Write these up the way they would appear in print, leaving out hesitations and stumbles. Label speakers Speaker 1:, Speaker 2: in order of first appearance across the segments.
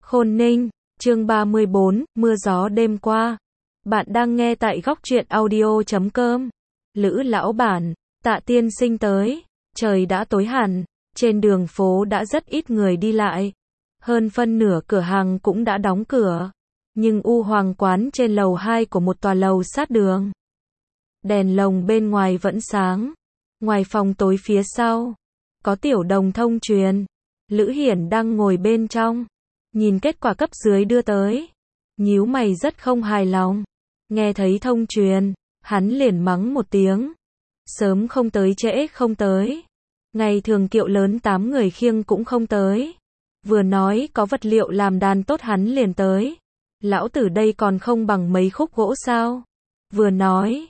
Speaker 1: Khôn Ninh, chương 34, mưa gió đêm qua. Bạn đang nghe tại góc truyện audio.com. Lữ lão bản, Tạ tiên sinh tới. Trời đã tối hẳn, trên đường phố đã rất ít người đi lại. Hơn phân nửa cửa hàng cũng đã đóng cửa. Nhưng U Hoàng quán trên lầu 2 của một tòa lầu sát đường. Đèn lồng bên ngoài vẫn sáng. Ngoài phòng tối phía sau, có tiểu đồng thông truyền. Lữ Hiển đang ngồi bên trong. Nhìn kết quả cấp dưới đưa tới. Nhíu mày rất không hài lòng. Nghe thấy thông truyền, hắn liền mắng một tiếng. Sớm không tới trễ không tới. Ngày thường kiệu lớn 8 người khiêng cũng không tới. Vừa nói có vật liệu làm đàn tốt hắn liền tới. Lão tử đây còn không bằng mấy khúc gỗ sao. Vừa nói,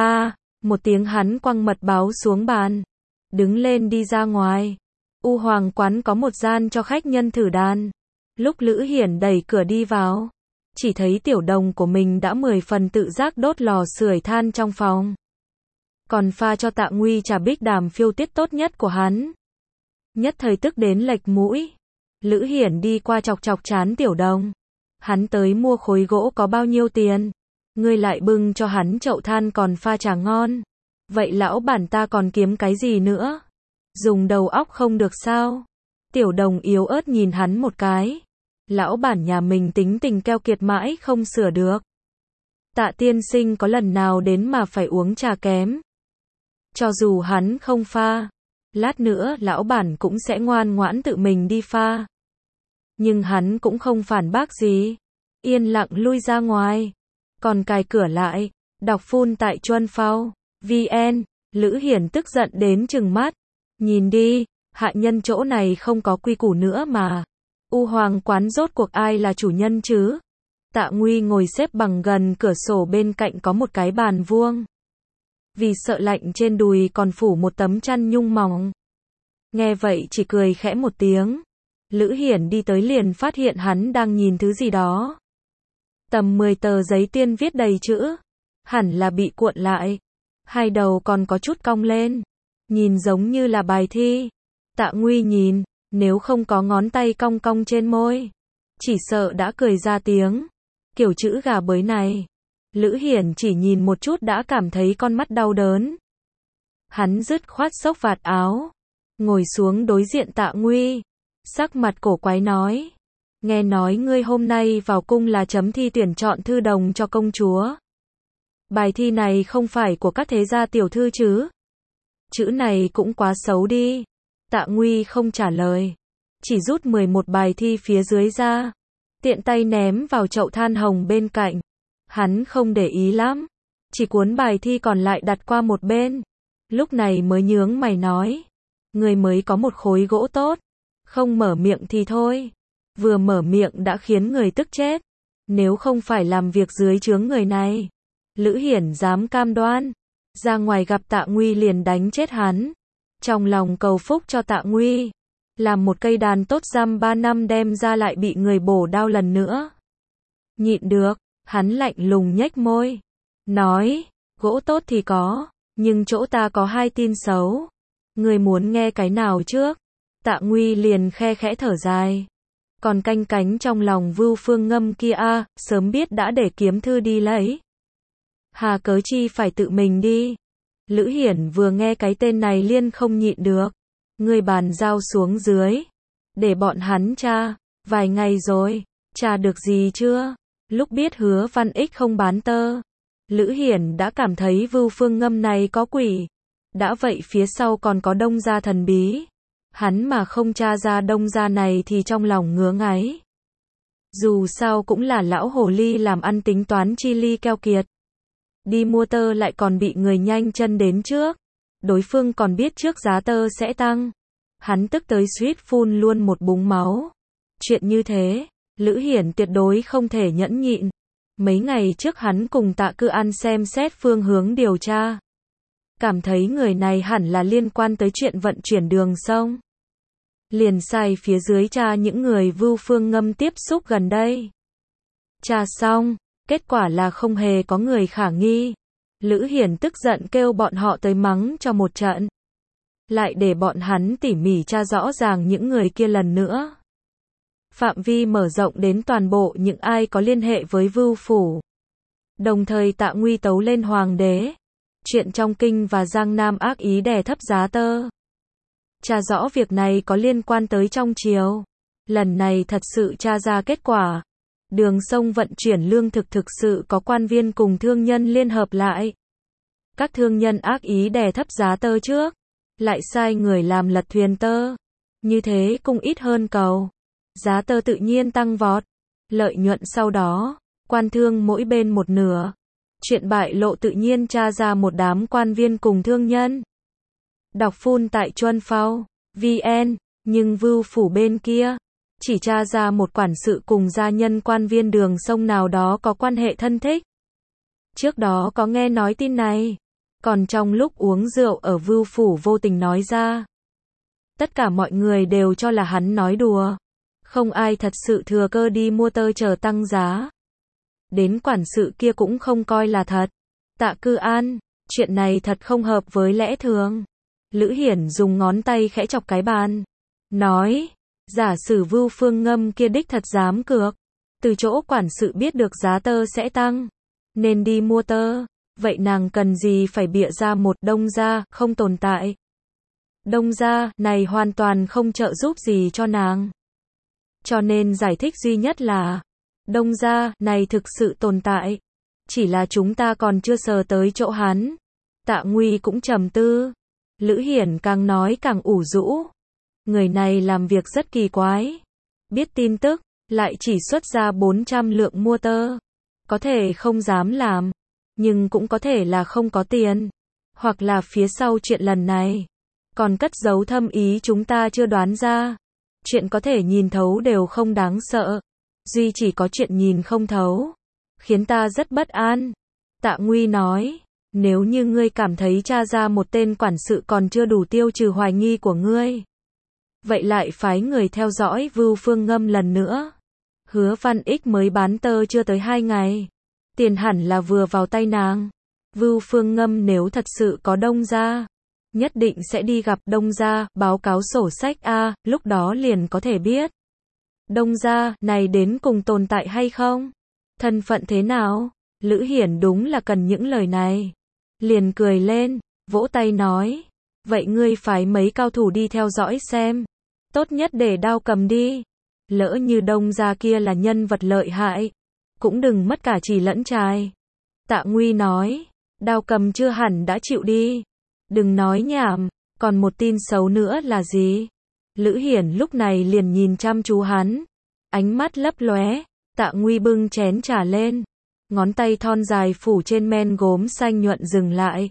Speaker 1: một tiếng hắn quăng mật báo xuống bàn. Đứng lên đi ra ngoài. U Hoàng quán có một gian cho khách nhân thử đàn. Lúc Lữ Hiển đẩy cửa đi vào, chỉ thấy tiểu đồng của mình đã 10 phần tự giác đốt lò sưởi than trong phòng. Còn pha cho Tạ Nguy trà bích đàm phiêu tiết tốt nhất của hắn. Nhất thời tức đến lệch mũi. Lữ Hiển đi qua chọc chọc trán tiểu đồng. Hắn tới mua khối gỗ có bao nhiêu tiền? Ngươi lại bưng cho hắn chậu than còn pha trà ngon. Vậy lão bản ta còn kiếm cái gì nữa? Dùng đầu óc không được sao? Tiểu đồng yếu ớt nhìn hắn một cái. Lão bản nhà mình tính tình keo kiệt mãi không sửa được. Tạ tiên sinh có lần nào đến mà phải uống trà kém. Cho dù hắn không pha, lát nữa lão bản cũng sẽ ngoan ngoãn tự mình đi pha. Nhưng hắn cũng không phản bác gì. Yên lặng lui ra ngoài. Còn cài cửa lại. Đọc phun tại Chuân Phao VN. Lữ Hiển tức giận đến trừng mắt. Nhìn đi, hạ nhân chỗ này không có quy củ nữa mà. U Hoàng quán rốt cuộc ai là chủ nhân chứ? Tạ Nguy ngồi xếp bằng gần cửa sổ, bên cạnh có một cái bàn vuông. Vì sợ lạnh trên đùi còn phủ một tấm chăn nhung mỏng. Nghe vậy chỉ cười khẽ một tiếng. Lữ Hiển đi tới liền phát hiện hắn đang nhìn thứ gì đó. Tầm 10 tờ giấy tiên viết đầy chữ. Hẳn là bị cuộn lại. Hai đầu còn có chút cong lên. Nhìn giống như là bài thi. Tạ Nguy nhìn, nếu không có ngón tay cong cong trên môi, chỉ sợ đã cười ra tiếng. Kiểu chữ gà bới này. Lữ Hiển chỉ nhìn một chút đã cảm thấy con mắt đau đớn. Hắn dứt khoát xốc vạt áo. Ngồi xuống đối diện Tạ Nguy. Sắc mặt cổ quái nói. Nghe nói ngươi hôm nay vào cung là chấm thi tuyển chọn thư đồng cho công chúa. Bài thi này không phải của các thế gia tiểu thư chứ? Chữ này cũng quá xấu đi. Tạ Nguy không trả lời. Chỉ rút 11 bài thi phía dưới ra. Tiện tay ném vào chậu than hồng bên cạnh. Hắn không để ý lắm. Chỉ cuốn bài thi còn lại đặt qua một bên. Lúc này mới nhướng mày nói. Người mới có một khối gỗ tốt. Không mở miệng thì thôi. Vừa mở miệng đã khiến người tức chết. Nếu không phải làm việc dưới trướng người này, Lữ Hiển dám cam đoan. Ra ngoài gặp Tạ Nguy liền đánh chết hắn. Trong lòng cầu phúc cho Tạ Nguy. Làm một cây đàn tốt dăm 3 năm đem ra lại bị người bổ đao lần nữa. Nhịn được, hắn lạnh lùng nhếch môi. Nói, gỗ tốt thì có, nhưng chỗ ta có 2 tin xấu. Người muốn nghe cái nào trước? Tạ Nguy liền khe khẽ thở dài. Còn canh cánh trong lòng Vưu Phương Ngâm kia sớm biết đã để kiếm thư đi lấy. Hà cớ chi phải tự mình đi. Lữ Hiển vừa nghe cái tên này liên không nhịn được. Người bàn giao xuống dưới. Để bọn hắn tra. Vài ngày rồi. Tra được gì chưa? Lúc biết Hứa Văn Ích không bán tơ. Lữ Hiển đã cảm thấy Vưu Phương Ngâm này có quỷ. Đã vậy phía sau còn có Đông gia thần bí. Hắn mà không tra ra Đông gia này thì trong lòng ngứa ngáy. Dù sao cũng là lão hồ ly làm ăn tính toán chi ly keo kiệt. Đi mua tơ lại còn bị người nhanh chân đến trước. Đối phương còn biết trước giá tơ sẽ tăng. Hắn tức tới suýt phun luôn một búng máu. Chuyện như thế, Lữ Hiển tuyệt đối không thể nhẫn nhịn. Mấy ngày trước hắn cùng Tạ Cư An xem xét phương hướng điều tra. Cảm thấy người này hẳn là liên quan tới chuyện vận chuyển đường sông. Liền sai phía dưới tra những người Vưu Phương Ngâm tiếp xúc gần đây. Tra xong, kết quả là không hề có người khả nghi. Lữ Hiển tức giận kêu bọn họ tới mắng cho một trận. Lại để bọn hắn tỉ mỉ tra rõ ràng những người kia lần nữa. phạm vi mở rộng đến toàn bộ những ai có liên hệ với Vưu Phủ. Đồng thời Tạ Nguy tấu lên hoàng đế. Chuyện trong kinh và Giang Nam ác ý đè thấp giá tơ. Tra rõ việc này có liên quan tới trong triều. Lần này thật sự tra ra kết quả. Đường sông vận chuyển lương thực sự có quan viên cùng thương nhân liên hợp lại. Các thương nhân ác ý đè thấp giá tơ trước, lại sai người làm lật thuyền tơ. Như thế cung ít hơn cầu. Giá tơ tự nhiên tăng vọt. Lợi nhuận sau đó, quan thương mỗi bên một nửa. Chuyện bại lộ tự nhiên tra ra một đám quan viên cùng thương nhân. Đọc phun tại Chuân Phao, VN, nhưng Vưu Phủ bên kia, chỉ tra ra một quản sự cùng gia nhân quan viên đường sông nào đó có quan hệ thân thích. Trước đó có nghe nói tin này, còn trong lúc uống rượu ở Vưu Phủ vô tình nói ra. Tất cả mọi người đều cho là hắn nói đùa. Không ai thật sự thừa cơ đi mua tơ chờ tăng giá. Đến quản sự kia cũng không coi là thật. Tạ Cư An, chuyện này thật không hợp với lẽ thường. Lữ Hiển dùng ngón tay khẽ chọc cái bàn. Nói, giả sử Vưu Phương Ngâm kia đích thật dám cược. Từ chỗ quản sự biết được giá tơ sẽ tăng. Nên đi mua tơ. Vậy nàng cần gì phải bịa ra một Đông Gia không tồn tại. Đông Gia này hoàn toàn không trợ giúp gì cho nàng. Cho nên giải thích duy nhất là Đông Gia này thực sự tồn tại. Chỉ là chúng ta còn chưa sờ tới chỗ hắn. Tạ Nguy cũng trầm tư. Lữ Hiển càng nói càng ủ rũ. Người này làm việc rất kỳ quái. Biết tin tức, lại chỉ xuất ra 400 lượng mua tơ. Có thể không dám làm. Nhưng cũng có thể là không có tiền. Hoặc là phía sau chuyện lần này còn cất giấu thâm ý chúng ta chưa đoán ra. Chuyện có thể nhìn thấu đều không đáng sợ. Duy chỉ có chuyện nhìn không thấu. Khiến ta rất bất an. Tạ Nguy nói. Nếu như ngươi cảm thấy tra ra một tên quản sự còn chưa đủ tiêu trừ hoài nghi của ngươi. Vậy lại phái người theo dõi Vưu Phương Ngâm lần nữa. Hứa Văn Ích mới bán tơ chưa tới 2 ngày. Tiền hẳn là vừa vào tay nàng. Vưu Phương Ngâm nếu thật sự có Đông Gia, nhất định sẽ đi gặp Đông Gia, báo cáo sổ sách A, lúc đó liền có thể biết. Đông Gia này đến cùng tồn tại hay không? Thân phận thế nào? Lữ Hiển đúng là cần những lời này. Liền cười lên, vỗ tay nói. Vậy ngươi phái mấy cao thủ đi theo dõi xem. Tốt nhất để Đao Cầm đi. Lỡ như Đông Gia kia là nhân vật lợi hại. Cũng đừng mất cả chỉ lẫn trai. Tạ Nguy nói. Đao Cầm chưa hẳn đã chịu đi. Đừng nói nhảm. Còn một tin xấu nữa là gì? Lữ Hiển lúc này liền nhìn chăm chú hắn. Ánh mắt lấp lóe. Tạ Nguy bưng chén trà lên. Ngón tay thon dài phủ trên men gốm xanh nhuận dừng lại.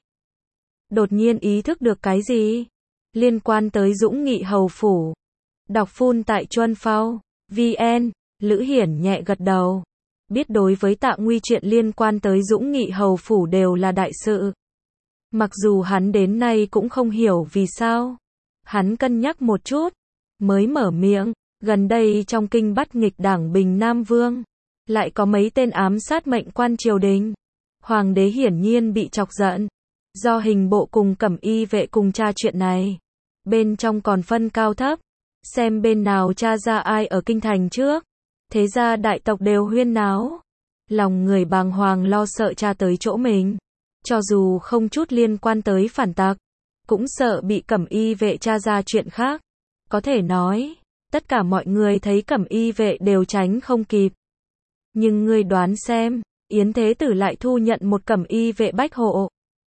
Speaker 1: Đột nhiên ý thức được cái gì? Liên quan tới Dũng Nghị hầu phủ. Đọc phun tại Chuân Phao, VN, Lữ Hiển nhẹ gật đầu. Biết đối với Tạ Nguy chuyện liên quan tới Dũng Nghị hầu phủ đều là đại sự. Mặc dù hắn đến nay cũng không hiểu vì sao. Hắn cân nhắc một chút, mới mở miệng. Gần đây trong kinh bắt nghịch đảng Bình Nam Vương, lại có mấy tên ám sát mệnh quan triều đình. Hoàng đế hiển nhiên bị chọc giận. Do hình bộ cùng cẩm y vệ cùng tra chuyện này. Bên trong còn phân cao thấp. Xem bên nào tra ra ai ở kinh thành trước. Thế ra đại tộc đều huyên náo. Lòng người bàng hoàng lo sợ tra tới chỗ mình. Cho dù không chút liên quan tới phản tặc, cũng sợ bị cẩm y vệ tra ra chuyện khác. Có thể nói, tất cả mọi người thấy cẩm y vệ đều tránh không kịp. Nhưng ngươi đoán xem, Yến Thế Tử lại thu nhận một cẩm y vệ bách hộ.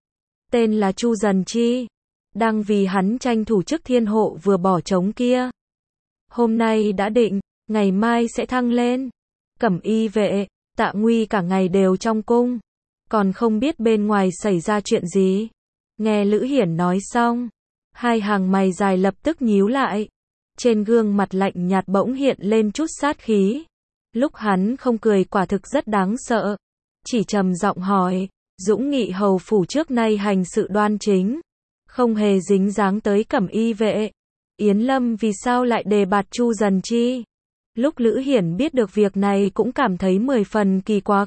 Speaker 1: Tên là Chu Dần Chi. Đang vì hắn tranh thủ chức thiên hộ vừa bỏ trống kia. Hôm nay đã định, ngày mai sẽ thăng lên. Cẩm y vệ, Tạ Nguy cả ngày đều trong cung. Còn không biết bên ngoài xảy ra chuyện gì. Nghe Lữ Hiển nói xong, hai hàng mày dài lập tức nhíu lại. Trên gương mặt lạnh nhạt bỗng hiện lên chút sát khí. Lúc hắn không cười quả thực rất đáng sợ. Chỉ trầm giọng hỏi, Dũng Nghị hầu phủ trước nay hành sự đoan chính, không hề dính dáng tới cẩm y vệ. Yến Lâm vì sao lại đề bạt Chu Dần Chi? Lúc Lữ Hiển biết được việc này cũng cảm thấy 10 phần kỳ quặc.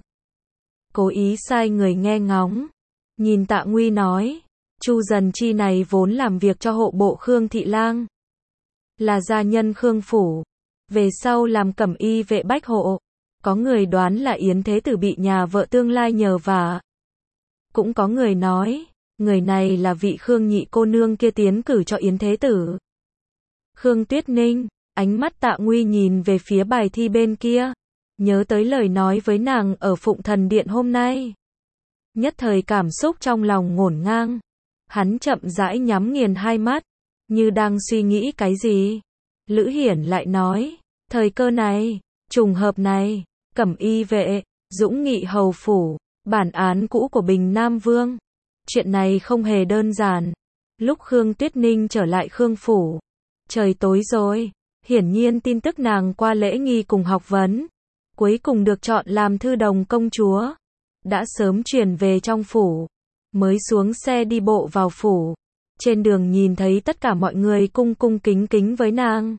Speaker 1: Cố ý sai người nghe ngóng. Nhìn Tạ Nguy nói, Chu Dần Chi này vốn làm việc cho hộ bộ Khương Thị Lang. Là gia nhân Khương Phủ. về sau làm cẩm y vệ bách hộ. Có người đoán là Yến Thế Tử bị nhà vợ tương lai nhờ vả. Cũng có người nói, người này là vị Khương nhị cô nương kia tiến cử cho Yến Thế Tử. Khương Tuyết Ninh, ánh mắt Tạ Nguy nhìn về phía bài thi bên kia, nhớ tới lời nói với nàng ở Phụng Thần Điện hôm nay. Nhất thời cảm xúc trong lòng ngổn ngang. Hắn chậm rãi nhắm nghiền hai mắt, như đang suy nghĩ cái gì. Lữ Hiển lại nói, thời cơ này, trùng hợp này, cẩm y vệ, Dũng Nghị hầu phủ, bản án cũ của Bình Nam Vương. Chuyện này không hề đơn giản. Lúc Khương Tuyết Ninh trở lại Khương phủ, trời tối rồi, hiển nhiên tin tức nàng qua lễ nghi cùng học vấn, cuối cùng được chọn làm thư đồng công chúa, đã sớm truyền về trong phủ. Mới xuống xe đi bộ vào phủ, trên đường nhìn thấy tất cả mọi người cung cung kính kính với nàng.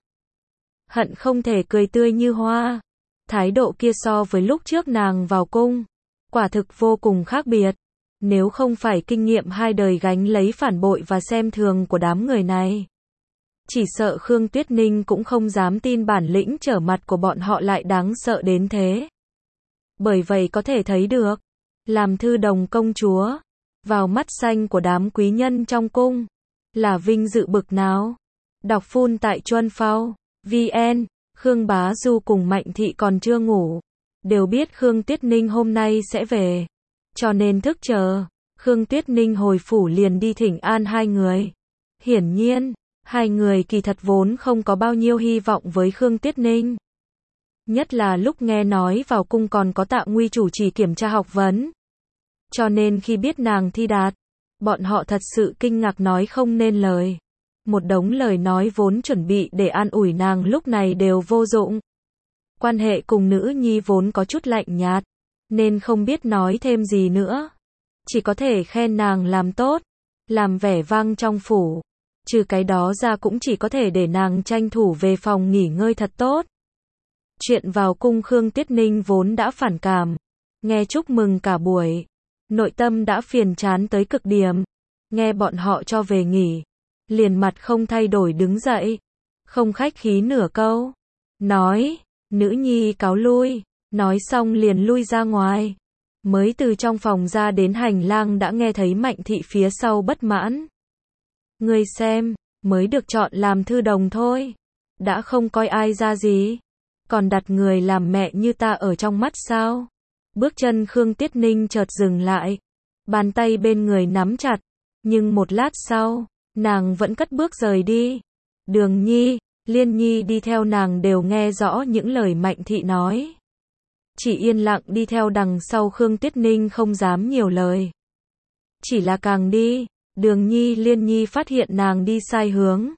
Speaker 1: Hận không thể cười tươi như hoa. Thái độ kia so với lúc trước nàng vào cung, quả thực vô cùng khác biệt. Nếu không phải kinh nghiệm 2 đời gánh lấy phản bội và xem thường của đám người này, chỉ sợ Khương Tuyết Ninh cũng không dám tin bản lĩnh trở mặt của bọn họ lại đáng sợ đến thế. Bởi vậy có thể thấy được, làm thư đồng công chúa, vào mắt xanh của đám quý nhân trong cung, là vinh dự bực nào. Đọc phun tại Chuân Phao, VN, Khương Bá Du cùng Mạnh Thị còn chưa ngủ, đều biết Khương Tuyết Ninh hôm nay sẽ về, cho nên thức chờ. Khương Tuyết Ninh hồi phủ liền đi thỉnh an hai người. Hiển nhiên, hai người kỳ thật vốn không có bao nhiêu hy vọng với Khương Tuyết Ninh. Nhất là lúc nghe nói vào cung còn có Tạ Nguy chủ trì kiểm tra học vấn. Cho nên khi biết nàng thi đạt, bọn họ thật sự kinh ngạc nói không nên lời. Một đống lời nói vốn chuẩn bị để an ủi nàng lúc này đều vô dụng. Quan hệ cùng nữ nhi vốn có chút lạnh nhạt, nên không biết nói thêm gì nữa. Chỉ có thể khen nàng làm tốt, làm vẻ vang trong phủ. Trừ cái đó ra cũng chỉ có thể để nàng tranh thủ về phòng nghỉ ngơi thật tốt. Chuyện vào cung Khương Tuyết Ninh vốn đã phản cảm, nghe chúc mừng cả buổi, nội tâm đã phiền chán tới cực điểm. Nghe bọn họ cho về nghỉ, liền mặt không thay đổi đứng dậy, không khách khí nửa câu, nói, nữ nhi cáo lui, nói xong liền lui ra ngoài. Mới từ trong phòng ra đến hành lang đã nghe thấy Mạnh Thị phía sau bất mãn. Ngươi xem, mới được chọn làm thư đồng thôi, đã không coi ai ra gì, còn đặt người làm mẹ như ta ở trong mắt sao? Bước chân Khương Tuyết Ninh chợt dừng lại, bàn tay bên người nắm chặt, nhưng một lát sau, nàng vẫn cất bước rời đi. Đường Nhi, Liên Nhi đi theo nàng đều nghe rõ những lời Mạnh Thị nói. Chỉ yên lặng đi theo đằng sau Khương Tuyết Ninh không dám nhiều lời. Chỉ là càng đi, Đường Nhi Liên Nhi phát hiện nàng đi sai hướng.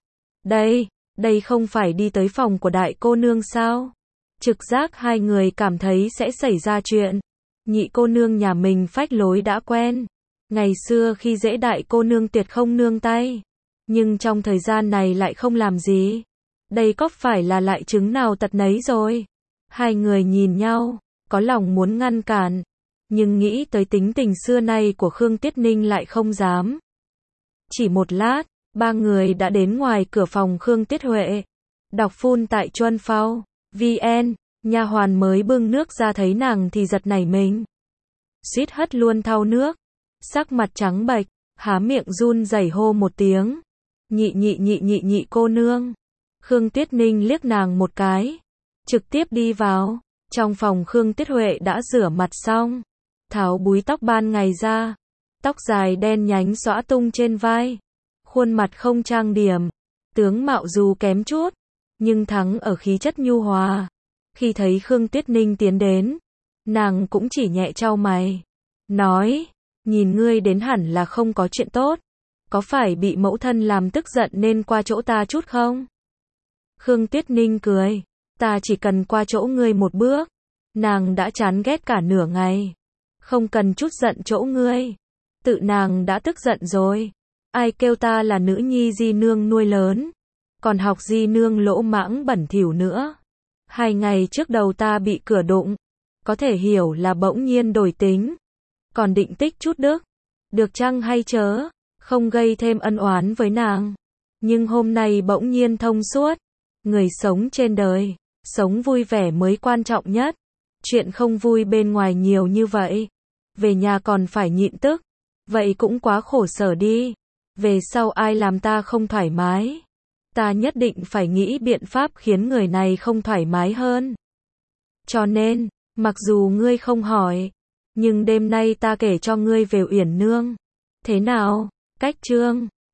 Speaker 1: Đây không phải đi tới phòng của đại cô nương sao? Trực giác hai người cảm thấy sẽ xảy ra chuyện. Nhị cô nương nhà mình phách lối đã quen. Ngày xưa khi dễ đại cô nương tuyệt không nương tay. Nhưng trong thời gian này lại không làm gì. Đây có phải là lại chứng nào tật nấy rồi? Hai người nhìn nhau, có lòng muốn ngăn cản. Nhưng nghĩ tới tính tình xưa nay của Khương Tuyết Ninh lại không dám. Chỉ một lát, ba người đã đến ngoài cửa phòng Khương Tuyết Huệ. Đọc phun tại Chuân Phao, VN, nha hoàn mới bưng nước ra thấy nàng thì giật nảy mình. Suýt hất luôn thau nước, sắc mặt trắng bệch, há miệng run rẩy hô một tiếng. Nhị cô nương. Khương Tuyết Ninh liếc nàng một cái, trực tiếp đi vào. Trong phòng Khương Tuyết Huệ đã rửa mặt xong, tháo búi tóc ban ngày ra, tóc dài đen nhánh xõa tung trên vai, khuôn mặt không trang điểm, tướng mạo dù kém chút, nhưng thắng ở khí chất nhu hòa. Khi thấy Khương Tuyết Ninh tiến đến, nàng cũng chỉ nhẹ chau mày, nói, nhìn ngươi đến hẳn là không có chuyện tốt, có phải bị mẫu thân làm tức giận nên qua chỗ ta chút không? Khương Tuyết Ninh cười, ta chỉ cần qua chỗ ngươi một bước, nàng đã chán ghét cả nửa ngày, không cần chút giận chỗ ngươi, tự nàng đã tức giận rồi, ai kêu ta là nữ nhi di nương nuôi lớn, còn học di nương lỗ mãng bẩn thỉu nữa. 2 ngày trước đầu ta bị cửa đụng, có thể hiểu là bỗng nhiên đổi tính, còn định tích chút đức, được chăng hay chớ, không gây thêm ân oán với nàng. Nhưng hôm nay bỗng nhiên thông suốt, người sống trên đời, Sống vui vẻ mới quan trọng nhất. Chuyện không vui bên ngoài nhiều như vậy. Về nhà còn phải nhịn tức. Vậy cũng quá khổ sở đi. Về sau ai làm ta không thoải mái. Ta nhất định phải nghĩ biện pháp khiến người này không thoải mái hơn. Cho nên, mặc dù ngươi không hỏi, nhưng đêm nay ta kể cho ngươi về Uyển Nương. Thế nào? Cách chương